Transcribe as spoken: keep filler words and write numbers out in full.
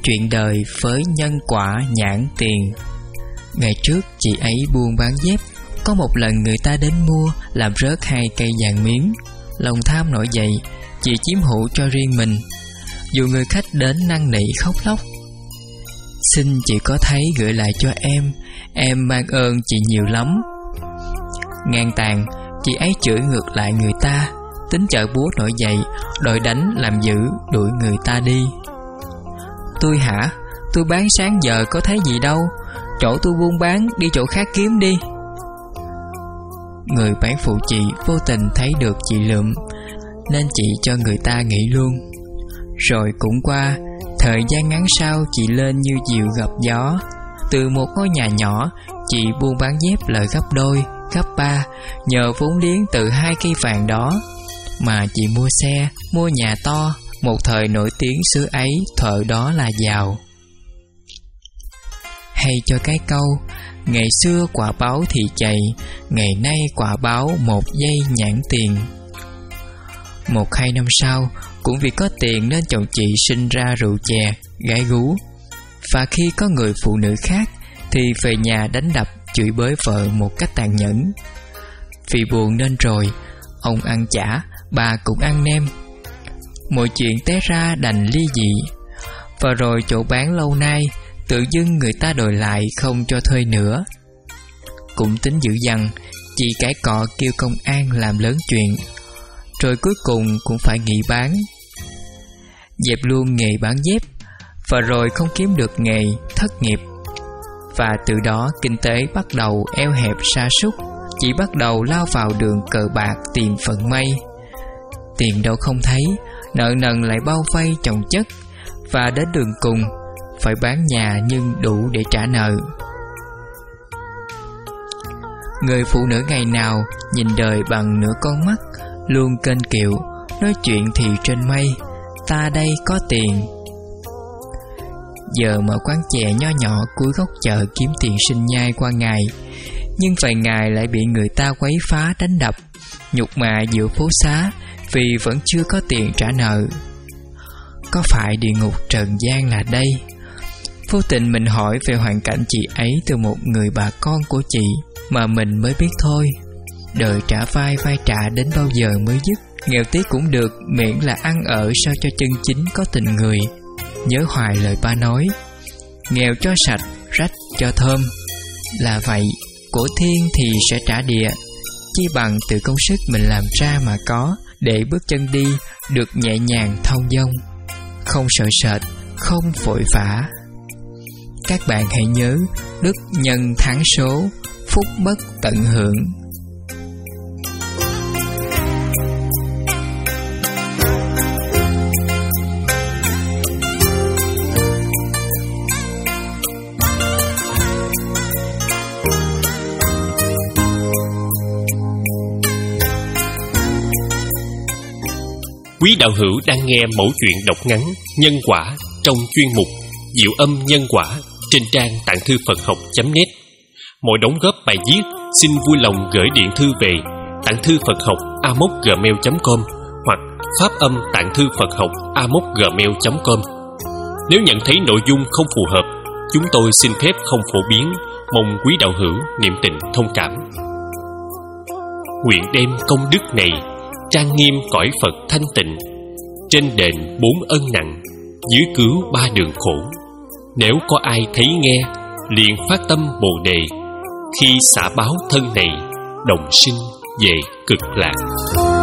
chuyện đời với nhân quả nhãn tiền. Ngày trước chị ấy buôn bán dép, có một lần người ta đến mua, làm rớt hai cây vàng miếng. Lòng tham nổi dậy, chị chiếm hữu cho riêng mình. Dù người khách đến năn nỉ khóc lóc: "Xin chị có thấy gửi lại cho em, em mang ơn chị nhiều lắm." Ngang tàn, chị ấy chửi ngược lại người ta, tính chợ búa nổi dậy, đòi đánh làm dữ, đuổi người ta đi. "Tôi hả? Tôi bán sáng giờ có thấy gì đâu. Chỗ tôi buôn bán, đi chỗ khác kiếm đi." Người bán phụ chị vô tình thấy được chị lượm, nên chị cho người ta nghỉ luôn. Rồi cũng qua, thời gian ngắn sau chị lên như diều gặp gió. Từ một ngôi nhà nhỏ, chị buôn bán dép lời gấp đôi, gấp ba, nhờ vốn liếng từ hai cây vàng đó mà chị mua xe, mua nhà to. Một thời nổi tiếng xứ ấy, thợ đó là giàu. Hay cho cái câu: ngày xưa quả báo thì chày, ngày nay quả báo một giây nhãn tiền. Một hai năm sau, cũng vì có tiền nên chồng chị sinh ra rượu chè, gái gú. Và khi có người phụ nữ khác thì về nhà đánh đập, chửi bới vợ một cách tàn nhẫn. Vì buồn nên rồi, ông ăn chả, bà cũng ăn nem. Mọi chuyện té ra đành ly dị. Và rồi chỗ bán lâu nay, tự dưng người ta đòi lại không cho thuê nữa. Cũng tính dữ dằn, chị cãi cọ kêu công an làm lớn chuyện. Rồi cuối cùng cũng phải nghỉ bán, dẹp luôn nghề bán dép. Và rồi không kiếm được nghề, thất nghiệp. Và từ đó kinh tế bắt đầu eo hẹp sa sút. Chị bắt đầu lao vào đường cờ bạc tìm vận may. Tiền đâu không thấy, nợ nần lại bao vây chồng chất. Và đến đường cùng, phải bán nhà nhưng đủ để trả nợ. Người phụ nữ ngày nào nhìn đời bằng nửa con mắt, luôn kênh kiệu, nói chuyện thì trên mây: ta đây có tiền. Giờ mở quán chè nho nhỏ cuối góc chợ kiếm tiền sinh nhai qua ngày. Nhưng vài ngày lại bị người ta quấy phá đánh đập, nhục mạ giữa phố xá vì vẫn chưa có tiền trả nợ. Có phải địa ngục trần gian là đây? Vô tình mình hỏi về hoàn cảnh chị ấy từ một người bà con của chị, mà mình mới biết thôi. Đời trả vai vai trả đến bao giờ mới dứt. Nghèo tí cũng được, miễn là ăn ở sao cho chân chính có tình người. Nhớ hoài lời ba nói: nghèo cho sạch, rách cho thơm. Là vậy, của thiên thì sẽ trả địa. Chi bằng từ công sức mình làm ra mà có, để bước chân đi được nhẹ nhàng thong dong, không sợ sệt, không vội vã. Các bạn hãy nhớ, đức nhân thắng số, phúc bất tận hưởng. Quý đạo hữu đang nghe mẫu chuyện đọc ngắn Nhân quả trong chuyên mục Diệu âm nhân quả trên trang tạng thư Phật học chấm net. Mọi đóng góp bài viết xin vui lòng gửi điện thư về tạng thư Phật học a m o c gmail chấm com hoặc phát âm tạng thư Phật học a m o c gmail chấm com. Nếu nhận thấy nội dung không phù hợp, chúng tôi xin phép không phổ biến, mong quý đạo hữu niệm tình thông cảm. Nguyện đem công đức này trang nghiêm cõi Phật thanh tịnh, trên đền bốn ân nặng, dưới cứu ba đường khổ. Nếu có ai thấy nghe, liền phát tâm Bồ đề, khi xả báo thân này, đồng sinh về cực lạc.